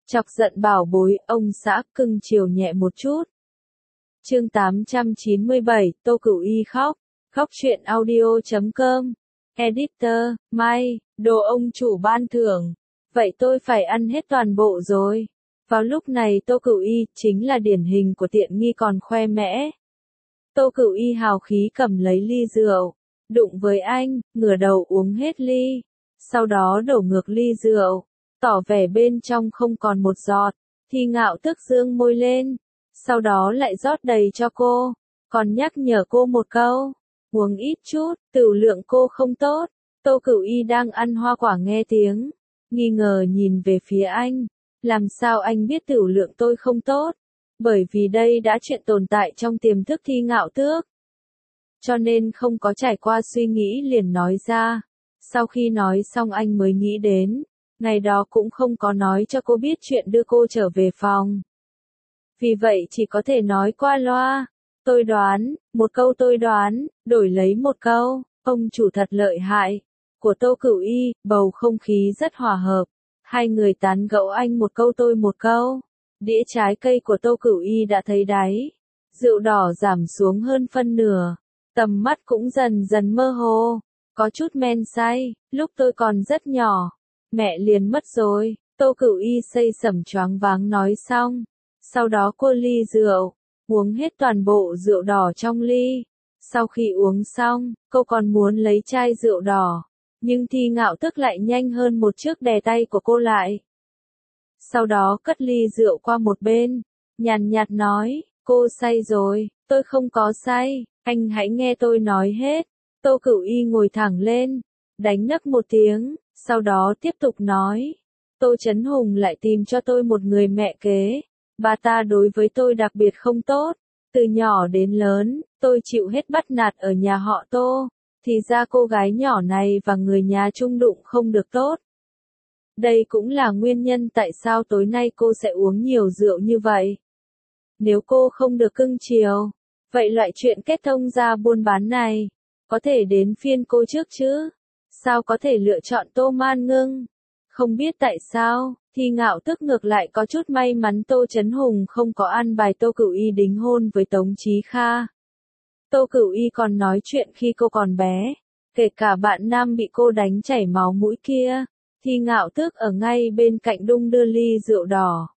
Chọc giận bảo bối, ông xã cưng chiều nhẹ một chút. Chương 897, Tô Cửu Y khóc. Khóc truyện audio.com. Editor, May, đồ ông chủ ban thưởng. Vậy tôi phải ăn hết toàn bộ rồi. Vào lúc này Tô Cửu Y chính là điển hình của tiện nghi còn khoe mẽ. Tô Cửu Y hào khí cầm lấy ly rượu, đụng với anh, ngửa đầu uống hết ly. Sau đó đổ ngược ly rượu, tỏ vẻ bên trong không còn một giọt. Thi Ngạo Tước dương môi lên, sau đó lại rót đầy cho cô, còn nhắc nhở cô một câu, uống ít chút, tửu lượng cô không tốt. Tô Cửu Y đang ăn hoa quả nghe tiếng, nghi ngờ nhìn về phía anh, làm sao anh biết tửu lượng tôi không tốt? Bởi vì đây đã chuyện tồn tại trong tiềm thức Thi Ngạo Tước. Cho nên không có trải qua suy nghĩ liền nói ra. Sau khi nói xong anh mới nghĩ đến, ngày đó cũng không có nói cho cô biết chuyện đưa cô trở về phòng. Vì vậy chỉ có thể nói qua loa. Tôi đoán, một câu tôi đoán, đổi lấy một câu, ông chủ thật lợi hại. Của Tô Cửu Y, bầu không khí rất hòa hợp. Hai người tán gẫu anh một câu tôi một câu. Đĩa trái cây của Tô Cửu Y đã thấy đáy. Rượu đỏ giảm xuống hơn phân nửa. Tầm mắt cũng dần dần mơ hồ. Có chút men say, lúc tôi còn rất nhỏ. Mẹ liền mất rồi, Tô Cửu Y say sẩm choáng váng nói xong. Sau đó cô ly rượu, uống hết toàn bộ rượu đỏ trong ly. Sau khi uống xong, cô còn muốn lấy chai rượu đỏ. Nhưng Thi Ngạo Tước lại nhanh hơn một bước đè tay của cô lại. Sau đó cất ly rượu qua một bên, nhàn nhạt nói, cô say rồi, tôi không có say, anh hãy nghe tôi nói hết. Tô Cửu Y ngồi thẳng lên, đánh nấc một tiếng, sau đó tiếp tục nói, Tô Chấn Hùng lại tìm cho tôi một người mẹ kế, bà ta đối với tôi đặc biệt không tốt, từ nhỏ đến lớn, tôi chịu hết bắt nạt ở nhà họ Tô, thì ra cô gái nhỏ này và người nhà chung đụng không được tốt. Đây cũng là nguyên nhân tại sao tối nay cô sẽ uống nhiều rượu như vậy. Nếu cô không được cưng chiều, vậy loại chuyện kết thông gia buôn bán này, có thể đến phiên cô trước chứ? Sao có thể lựa chọn Tô Man Ngưng? Không biết tại sao, Thi Ngạo Tước ngược lại có chút may mắn Tô Chấn Hùng không có ăn bài Tô Cửu Y đính hôn với Tống Chí Kha. Tô Cửu Y còn nói chuyện khi cô còn bé, kể cả bạn nam bị cô đánh chảy máu mũi kia. Thi Ngạo Tước ở ngay bên cạnh đung đưa ly rượu đỏ.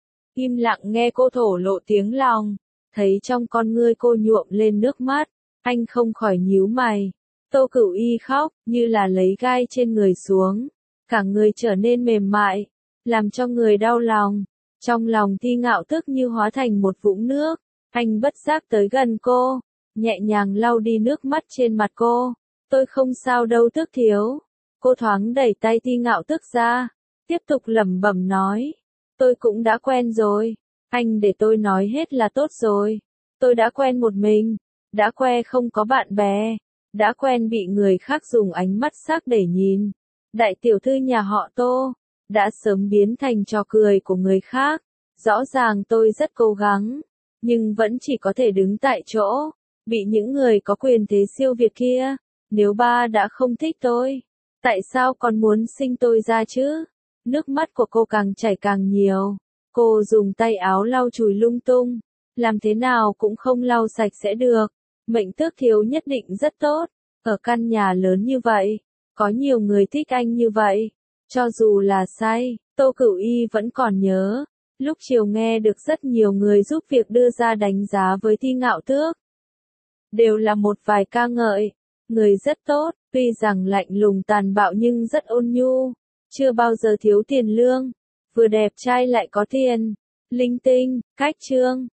Im lặng nghe cô thổ lộ tiếng lòng, thấy trong con ngươi cô nhuộm lên nước mắt, anh không khỏi nhíu mày. Tô Cửu Y khóc, như là lấy gai trên người xuống, cả người trở nên mềm mại, làm cho người đau lòng. Trong lòng Thi Ngạo Tước như hóa thành một vũng nước, anh bất giác tới gần cô, nhẹ nhàng lau đi nước mắt trên mặt cô. Tôi không sao đâu Tước thiếu. Cô thoáng đẩy tay Thi Ngạo Tước ra, tiếp tục lẩm bẩm nói, tôi cũng đã quen rồi, anh để tôi nói hết là tốt rồi. Tôi đã quen một mình, đã quen không có bạn bè, đã quen bị người khác dùng ánh mắt sắc để nhìn. Đại tiểu thư nhà họ Tô, đã sớm biến thành trò cười của người khác. Rõ ràng tôi rất cố gắng, nhưng vẫn chỉ có thể đứng tại chỗ, bị những người có quyền thế siêu việt kia. Nếu ba đã không thích tôi, tại sao còn muốn sinh tôi ra chứ? Nước mắt của cô càng chảy càng nhiều. Cô dùng tay áo lau chùi lung tung, làm thế nào cũng không lau sạch sẽ được. Mệnh Tước thiếu nhất định rất tốt, ở căn nhà lớn như vậy, có nhiều người thích anh như vậy. Cho dù là say, Tô Cửu Y vẫn còn nhớ, lúc chiều nghe được rất nhiều người giúp việc đưa ra đánh giá với Thi Ngạo Tước. Đều là một vài ca ngợi, người rất tốt, tuy rằng lạnh lùng tàn bạo nhưng rất ôn nhu, chưa bao giờ thiếu tiền lương, vừa đẹp trai lại có tiền, linh tinh, cách trương,